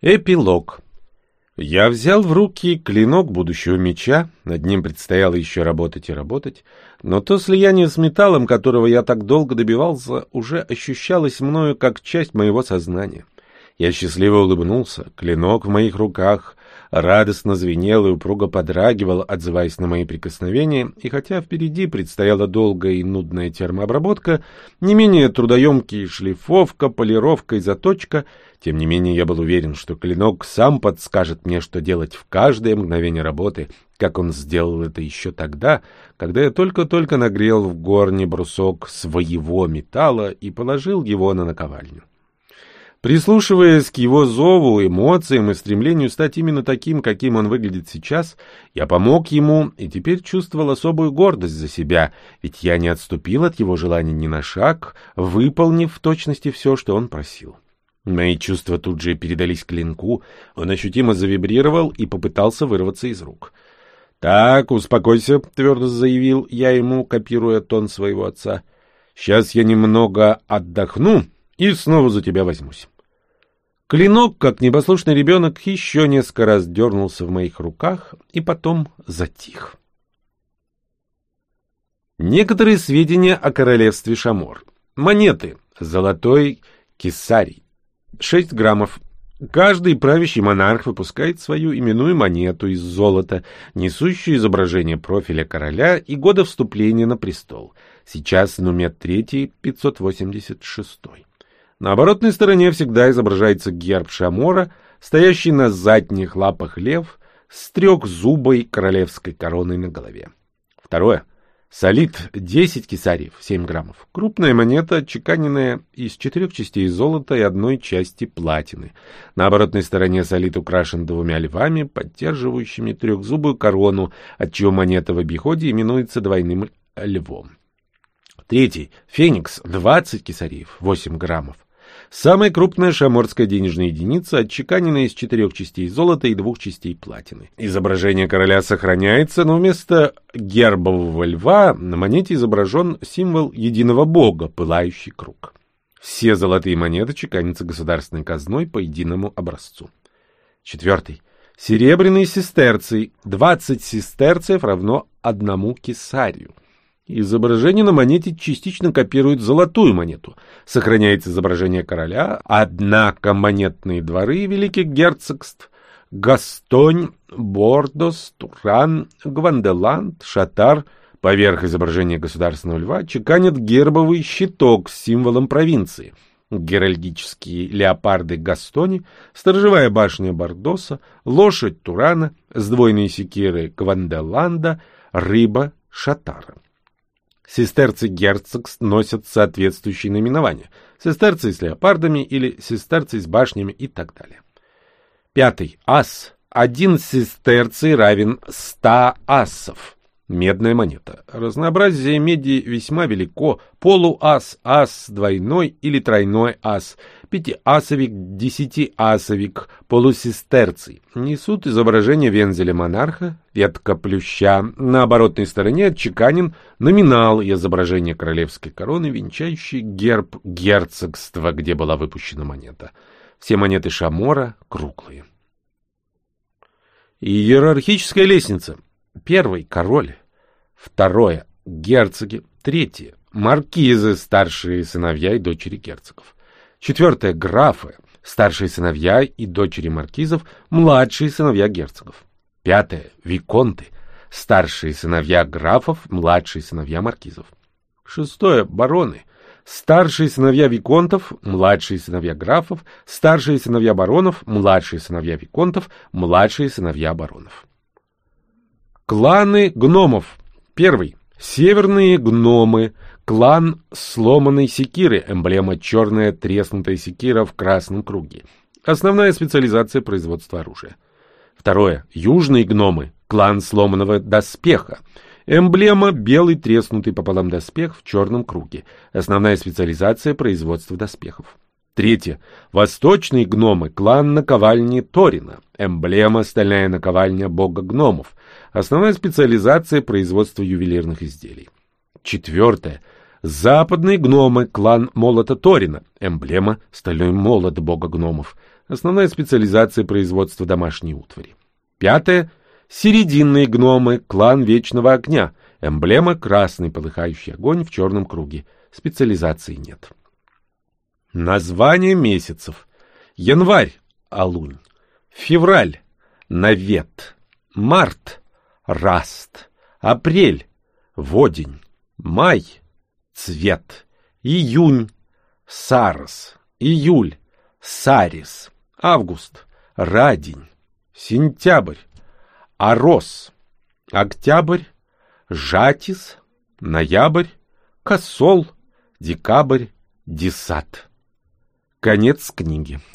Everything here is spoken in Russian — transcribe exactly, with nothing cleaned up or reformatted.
Эпилог. Я взял в руки клинок будущего меча, над ним предстояло еще работать и работать, но то слияние с металлом, которого я так долго добивался, уже ощущалось мною как часть моего сознания. Я счастливо улыбнулся, клинок в моих руках радостно звенел и упруго подрагивал, отзываясь на мои прикосновения, и хотя впереди предстояла долгая и нудная термообработка, не менее трудоемкие шлифовка, полировка и заточка, тем не менее я был уверен, что клинок сам подскажет мне, что делать в каждое мгновение работы, как он сделал это еще тогда, когда я только-только нагрел в горне брусок своего металла и положил его на наковальню. Прислушиваясь к его зову, эмоциям и стремлению стать именно таким, каким он выглядит сейчас, я помог ему и теперь чувствовал особую гордость за себя, ведь я не отступил от его желания ни на шаг, выполнив в точности все, что он просил. Мои чувства тут же передались клинку, он ощутимо завибрировал и попытался вырваться из рук. «Так, успокойся», — твердо заявил я ему, копируя тон своего отца. «Сейчас я немного отдохну и снова за тебя возьмусь». Клинок, как непослушный ребенок, еще несколько раз дернулся в моих руках и потом затих. Некоторые сведения о королевстве Шамор. Монеты. Золотой кесарий. шесть граммов. Каждый правящий монарх выпускает свою именную монету из золота, несущую изображение профиля короля и года вступления на престол. Сейчас нумет третий, пятьсот восемьдесят шестой. На оборотной стороне всегда изображается герб Шамора, стоящий на задних лапах лев с трехзубой королевской короной на голове. Второе. Солид десять кесариев, семь граммов. Крупная монета, отчеканенная из четырех частей золота и одной части платины. На оборотной стороне солид украшен двумя львами, поддерживающими трехзубую корону, отчего монета в обиходе именуется двойным львом. Третий. Феникс, двадцать кесариев, восемь граммов. Самая крупная шаморская денежная единица, отчеканенная из четырех частей золота и двух частей платины. Изображение короля сохраняется, но вместо гербового льва на монете изображен символ единого бога, пылающий круг. Все золотые монеты чеканятся государственной казной по единому образцу. Четвертый. Серебряный сестерций. двадцать сестерциев равно одному кесарию. Изображение на монете частично копирует золотую монету. Сохраняется изображение короля, однако монетные дворы великих герцогств Гастонь, Бордос, Туран, Гванделанд, Шатар поверх изображения государственного льва чеканят гербовый щиток с символом провинции. Геральдические леопарды Гастони, сторожевая башня Бордоса, лошадь Турана, сдвоенные секиры Гванделанда, рыба Шатара. Сестерцы герцогств носят соответствующие наименования. Сестерцы с леопардами или сестерцы с башнями и так далее. Пятый. Ас. Один сестерций равен ста ассов. Медная монета. Разнообразие меди весьма велико. Полуас, ас двойной или тройной ас, пятиасовик, десятиасовик, полусестерций. Несут изображение вензеля монарха, ветка плюща. На оборотной стороне отчеканен номинал и изображение королевской короны, венчающий герб герцогства, где была выпущена монета. Все монеты Шамора круглые. Иерархическая лестница. Первый — король. Второе — герцоги. Третье — маркизы, старшие сыновья и дочери герцогов. Четвертое — графы, старшие сыновья и дочери маркизов, младшие сыновья герцогов. Пятое — виконты, старшие сыновья графов, младшие сыновья маркизов. Шестое — бароны, старшие сыновья виконтов, младшие сыновья графов, старшие сыновья баронов, младшие сыновья виконтов, младшие сыновья баронов. Кланы гномов. Первый. Северные гномы. Клан сломанной секиры. Эмблема черная треснутая секира в красном круге. Основная специализация производства оружия. Второе. Южные гномы. Клан сломанного доспеха. Эмблема белый треснутый пополам доспех в черном круге. Основная специализация производства доспехов. Третье. Восточные гномы. Клан наковальни Торина. Эмблема стальная наковальня бога гномов. Основная специализация производства ювелирных изделий. Четвертое. Западные гномы. Клан молота Торина. Эмблема стальной молот бога гномов. Основная специализация производства домашней утвари. Пятое. Серединные гномы, клан Вечного Огня. Эмблема — красный полыхающий огонь в черном круге. Специализации нет. Название месяцев. Январь — Алунь. Февраль — Навет. Март — Раст. Апрель — Водень. Май — Цвет. Июнь — Сарос. Июль — Сарис. Август — Радень. Сентябрь — Орос. Октябрь — Жатис. Ноябрь — Косол. Декабрь — Десат. Конец книги.